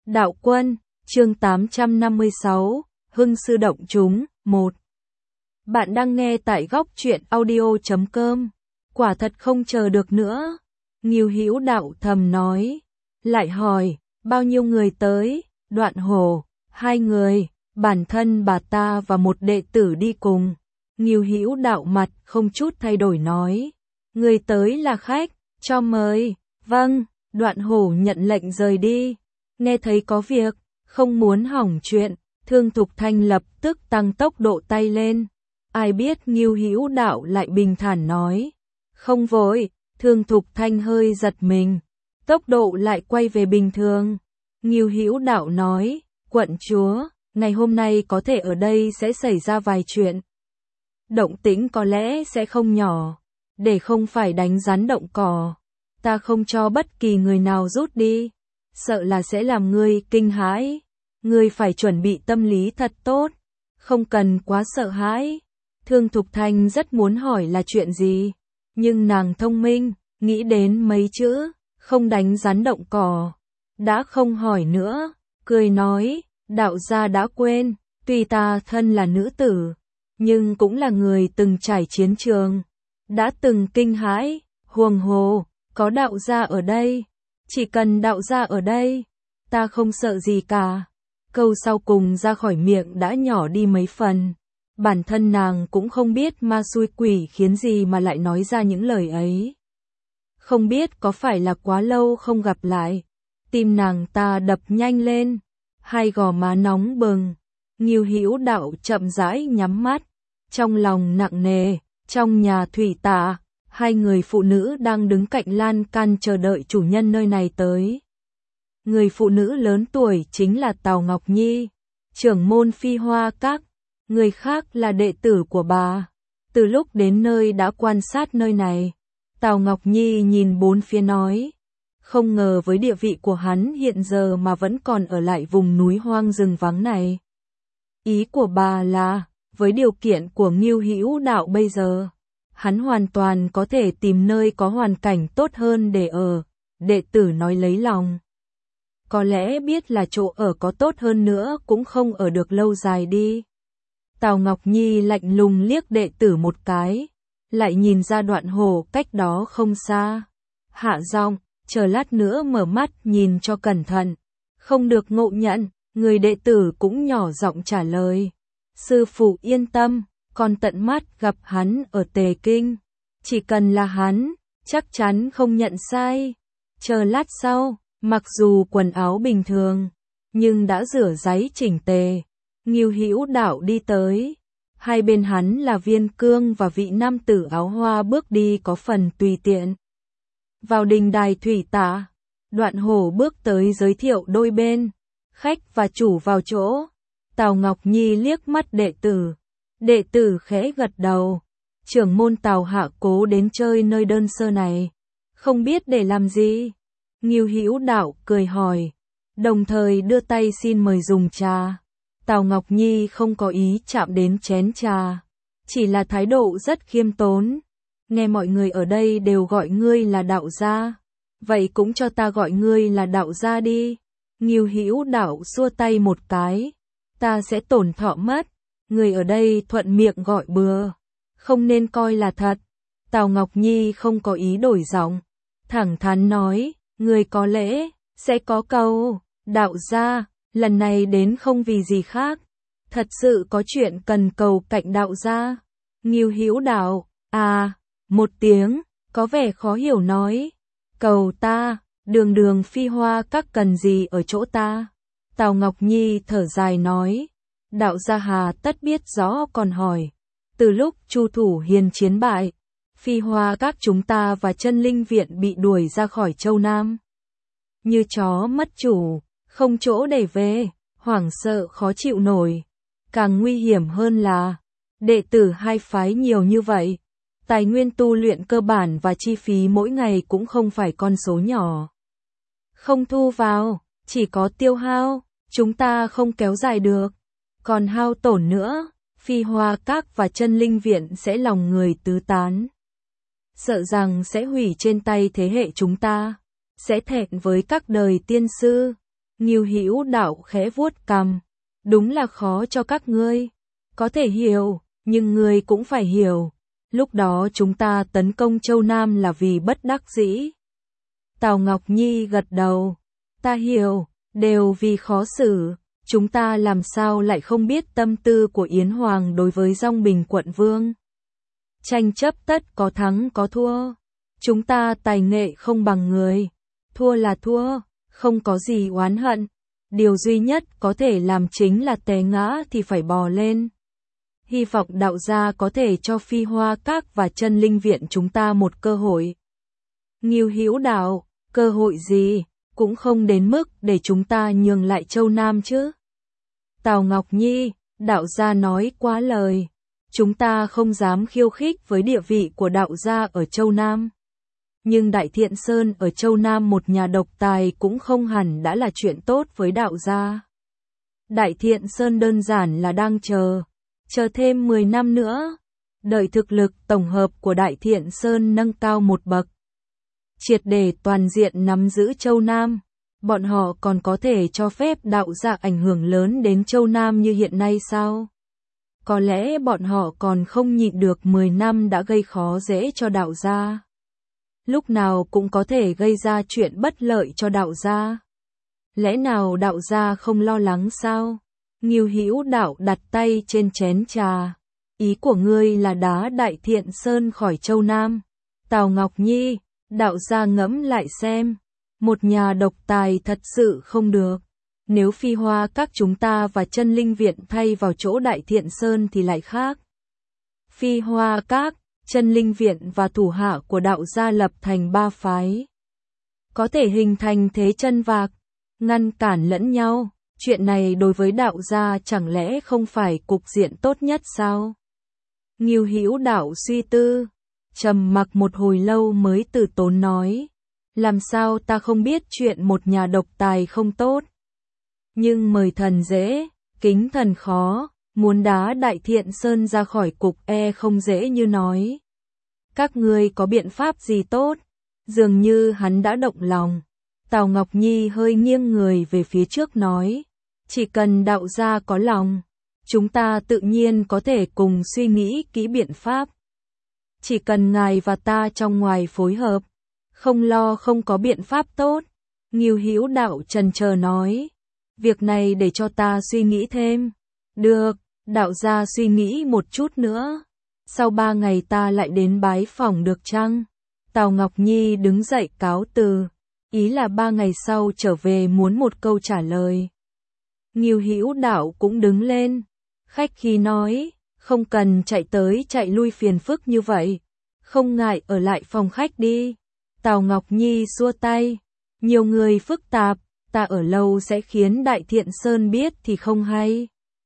Đạo Quân, chương 856, Hưng sư động chúng, 1. Bạn đang nghe tại góc truyện audio.com. Quả thật không chờ được nữa. Ngưu Hữu Đạo thầm nói. Lại hỏi, bao nhiêu người tới? Đoạn Hổ, 2 người, bản thân bà ta và một đệ tử đi cùng. Ngưu Hữu Đạo mặt không chút thay đổi nói. Người tới là khách, cho mời. Vâng, Đoạn Hổ nhận lệnh rời đi. Nghe thấy có việc, không muốn hỏng chuyện, Thương Thục Thanh lập tức tăng tốc độ tay lên. Ai biết Ngưu Hữu Đạo lại bình thản nói. Không vội, Thương Thục Thanh hơi giật mình. Tốc độ lại quay về bình thường. Ngưu Hữu Đạo nói, quận chúa, ngày hôm nay có thể ở đây sẽ xảy ra vài chuyện. Động tĩnh có lẽ sẽ không nhỏ, để không phải đánh rắn động cỏ. Ta không cho bất kỳ người nào rút đi, sợ là sẽ làm ngươi kinh hãi. Ngươi phải chuẩn bị tâm lý thật tốt, không cần quá sợ hãi. Thương Thục Thanh rất muốn hỏi là chuyện gì, nhưng nàng thông minh, nghĩ đến mấy chữ, không đánh rắn động cỏ. Đã không hỏi nữa, cười nói, đạo gia đã quên, tuy ta thân là nữ tử, nhưng cũng là người từng trải chiến trường, đã từng kinh hãi, huống hồ, có đạo gia ở đây. Chỉ cần đạo gia ở đây, ta không sợ gì cả. Câu sau cùng ra khỏi miệng đã nhỏ đi mấy phần. Bản thân nàng cũng không biết ma xui quỷ khiến gì mà lại nói ra những lời ấy. Không biết có phải là quá lâu không gặp lại. Tim nàng ta đập nhanh lên, hai gò má nóng bừng. Ngưu Hữu Đạo chậm rãi nhắm mắt, trong lòng nặng nề. Trong nhà thủy tạ, 2 người phụ nữ đang đứng cạnh lan can chờ đợi chủ nhân nơi này tới. Người phụ nữ lớn tuổi chính là Tào Ngọc Nhi, trưởng môn Phi Hoa Các, người khác là đệ tử của bà. Từ lúc đến nơi đã quan sát nơi này, Tào Ngọc Nhi nhìn bốn phía nói, không ngờ với địa vị của hắn hiện giờ mà vẫn còn ở lại vùng núi hoang rừng vắng này. Ý của bà là, với điều kiện của Ngưu Hữu Đạo bây giờ, hắn hoàn toàn có thể tìm nơi có hoàn cảnh tốt hơn để ở. Đệ tử nói lấy lòng. Có lẽ biết là chỗ ở có tốt hơn nữa cũng không ở được lâu dài đi. Tào Ngọc Nhi lạnh lùng liếc đệ tử một cái, lại nhìn ra Đoạn Hổ cách đó không xa. Hạ giọng, chờ lát nữa mở mắt nhìn cho cẩn thận. Không được ngộ nhận, người đệ tử cũng nhỏ giọng trả lời. Sư phụ yên tâm, con tận mắt gặp hắn ở Tề Kinh. Chỉ cần là hắn, chắc chắn không nhận sai. Chờ lát sau, mặc dù quần áo bình thường, nhưng đã rửa ráy chỉnh tề. Ngưu Hữu Đạo đi tới. Hai bên hắn là Viên Cương và vị nam tử áo hoa bước đi có phần tùy tiện. Vào đình đài thủy tạ, Đoạn Hổ bước tới giới thiệu đôi bên. Khách và chủ vào chỗ. Tào Ngọc Nhi liếc mắt đệ tử. Đệ tử khẽ gật đầu. Trưởng môn Tào hạ cố đến chơi nơi đơn sơ này. Không biết để làm gì. Ngưu Hữu Đạo cười hỏi. Đồng thời đưa tay xin mời dùng trà. Tào Ngọc Nhi không có ý chạm đến chén trà. Chỉ là thái độ rất khiêm tốn. Nghe mọi người ở đây đều gọi ngươi là đạo gia. Vậy cũng cho ta gọi ngươi là đạo gia đi. Ngưu Hữu Đạo xua tay một cái. Ta sẽ tổn thọ mất. Người ở đây thuận miệng gọi bừa, không nên coi là thật. Tào Ngọc Nhi không có ý đổi giọng, thẳng thắn nói, người có lẽ sẽ có cầu. Đạo gia, lần này đến không vì gì khác, thật sự có chuyện cần cầu cạnh đạo gia. Ngưu Hữu Đạo, một tiếng, có vẻ khó hiểu nói, cầu ta, đường Phi Hoa Các cần gì ở chỗ ta. Tào Ngọc Nhi thở dài nói. Đạo gia hà tất biết rõ còn hỏi. Từ lúc Chu Thủ Hiền chiến bại, Phi Hoa Các chúng ta và Chân Linh Viện bị đuổi ra khỏi Châu Nam. Như chó mất chủ, không chỗ để về, hoảng sợ khó chịu nổi. Càng nguy hiểm hơn là, đệ tử hai phái nhiều như vậy. Tài nguyên tu luyện cơ bản và chi phí mỗi ngày cũng không phải con số nhỏ. Không thu vào, chỉ có tiêu hao, chúng ta không kéo dài được. Còn hao tổn nữa, Phi Hoa Các và Chân Linh Viện sẽ lòng người tứ tán. Sợ rằng sẽ hủy trên tay thế hệ chúng ta, sẽ thẹn với các đời tiên sư. Ngưu Hữu Đạo khẽ vuốt cằm, đúng là khó cho các ngươi. Có thể hiểu, nhưng ngươi cũng phải hiểu. Lúc đó chúng ta tấn công Châu Nam là vì bất đắc dĩ. Tào Ngọc Nhi gật đầu. Ta hiểu, đều vì khó xử. Chúng ta làm sao lại không biết tâm tư của Yến Hoàng đối với Dong Bình quận vương. Tranh chấp tất có thắng có thua. Chúng ta tài nghệ không bằng người. Thua là thua, không có gì oán hận. Điều duy nhất có thể làm chính là té ngã thì phải bò lên. Hy vọng đạo gia có thể cho Phi Hoa Các và Chân Linh Viện chúng ta một cơ hội. Ngưu Hữu Đạo, cơ hội gì, cũng không đến mức để chúng ta nhường lại Châu Nam chứ. Tào Ngọc Nhi, đạo gia nói quá lời. Chúng ta không dám khiêu khích với địa vị của đạo gia ở Châu Nam. Nhưng Đại Thiện Sơn ở Châu Nam một nhà độc tài cũng không hẳn đã là chuyện tốt với đạo gia. Đại Thiện Sơn đơn giản là đang chờ thêm 10 năm nữa, đợi thực lực tổng hợp của Đại Thiện Sơn nâng cao một bậc, triệt để toàn diện nắm giữ Châu Nam, bọn họ còn có thể cho phép đạo gia ảnh hưởng lớn đến Châu Nam như hiện nay sao? Có lẽ bọn họ còn không nhịn được 10 năm đã gây khó dễ cho đạo gia. Lúc nào cũng có thể gây ra chuyện bất lợi cho đạo gia. Lẽ nào đạo gia không lo lắng sao? Ngưu Hữu Đạo đặt tay trên chén trà. Ý của ngươi là đá Đại Thiện Sơn khỏi Châu Nam. Tào Ngọc Nhi, đạo gia ngẫm lại xem. Một nhà độc tài thật sự không được. Nếu Phi Hoa Các chúng ta và Chân Linh Viện thay vào chỗ Đại Thiện Sơn thì lại khác. Phi Hoa Các, Chân Linh Viện và thủ hạ của đạo gia lập thành 3 phái. Có thể hình thành thế chân vạc, ngăn cản lẫn nhau. Chuyện này đối với đạo gia chẳng lẽ không phải cục diện tốt nhất sao? Ngưu Hữu Đạo suy tư, trầm mặc một hồi lâu mới từ tốn nói. Làm sao ta không biết chuyện một nhà độc tài không tốt? Nhưng mời thần dễ, kính thần khó, muốn đá Đại Thiện Sơn ra khỏi cục không dễ như nói. Các ngươi có biện pháp gì tốt? Dường như hắn đã động lòng. Tào Ngọc Nhi hơi nghiêng người về phía trước nói. Chỉ cần đạo gia có lòng, chúng ta tự nhiên có thể cùng suy nghĩ kỹ biện pháp. Chỉ cần ngài và ta trong ngoài phối hợp, không lo không có biện pháp tốt. Ngưu Hữu Đạo chần chờ nói. Việc này để cho ta suy nghĩ thêm. Được, đạo gia suy nghĩ một chút nữa. Sau 3 ngày ta lại đến bái phỏng được chăng? Tào Ngọc Nhi đứng dậy cáo từ. Ý là 3 ngày sau trở về muốn một câu trả lời. Ngưu Hữu Đạo cũng đứng lên. Khách khí nói, không cần chạy tới chạy lui phiền phức như vậy. Không ngại ở lại phòng khách đi. Tào Ngọc Nhi xua tay. Nhiều người phức tạp, ta ở lâu sẽ khiến Đại Thiện Sơn biết thì không hay.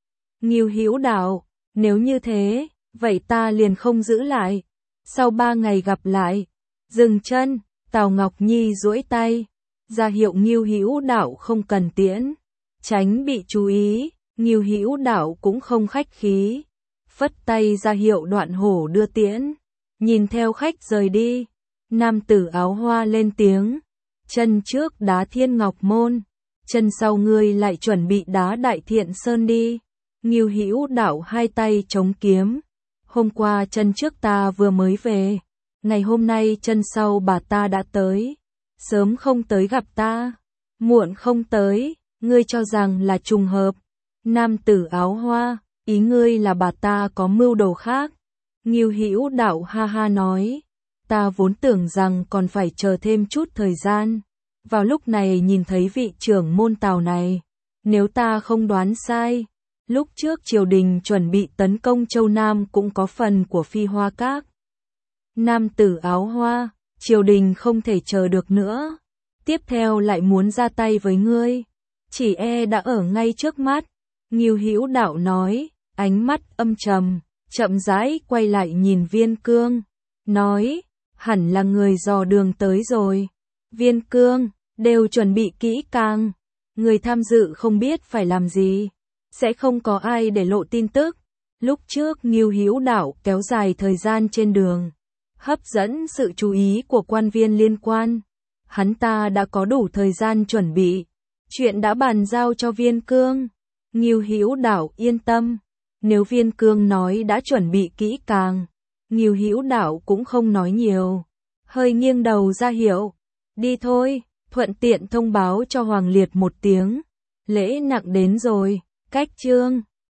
Ngưu Hữu Đạo, nếu như thế, vậy ta liền không giữ lại. Sau 3 ngày gặp lại. Dừng chân, Tào Ngọc Nhi duỗi tay, ra hiệu Ngưu Hữu Đạo không cần tiễn. Tránh bị chú ý, Ngưu Hữu Đạo cũng không khách khí. Phất tay ra hiệu Đoạn Hổ đưa tiễn. Nhìn theo khách rời đi. Nam tử áo hoa lên tiếng. Chân trước đá Thiên Ngọc Môn. Chân sau ngươi lại chuẩn bị đá Đại Thiện Sơn đi. Ngưu Hữu Đạo hai tay chống kiếm. Hôm qua chân trước ta vừa mới về. Ngày hôm nay chân sau bà ta đã tới. Sớm không tới gặp ta. Muộn không tới. Ngươi cho rằng là trùng hợp. Nam tử áo hoa, ý ngươi là bà ta có mưu đồ khác. Ngưu Hữu Đạo ha ha nói. Ta vốn tưởng rằng còn phải chờ thêm chút thời gian. Vào lúc này nhìn thấy vị trưởng môn Tào này. Nếu ta không đoán sai, lúc trước triều đình chuẩn bị tấn công Châu Nam cũng có phần của Phi Hoa Các. Nam tử áo hoa, triều đình không thể chờ được nữa. Tiếp theo lại muốn ra tay với ngươi. Chỉ đã ở ngay trước mắt. Ngưu Hữu Đạo nói, ánh mắt âm trầm, chậm rãi quay lại nhìn Viên Cương. Nói, hẳn là người dò đường tới rồi. Viên Cương, đều chuẩn bị kỹ càng. Người tham dự không biết phải làm gì. Sẽ không có ai để lộ tin tức. Lúc trước Ngưu Hữu Đạo kéo dài thời gian trên đường. Hấp dẫn sự chú ý của quan viên liên quan. Hắn ta đã có đủ thời gian chuẩn bị. Chuyện đã bàn giao cho Viên Cương. Ngưu Hữu Đạo yên tâm. Nếu Viên Cương nói đã chuẩn bị kỹ càng, Ngưu Hữu Đạo cũng không nói nhiều. Hơi nghiêng đầu ra hiệu. Đi thôi, thuận tiện thông báo cho Hoàng Liệt một tiếng. Lễ nặng đến rồi, cách chương.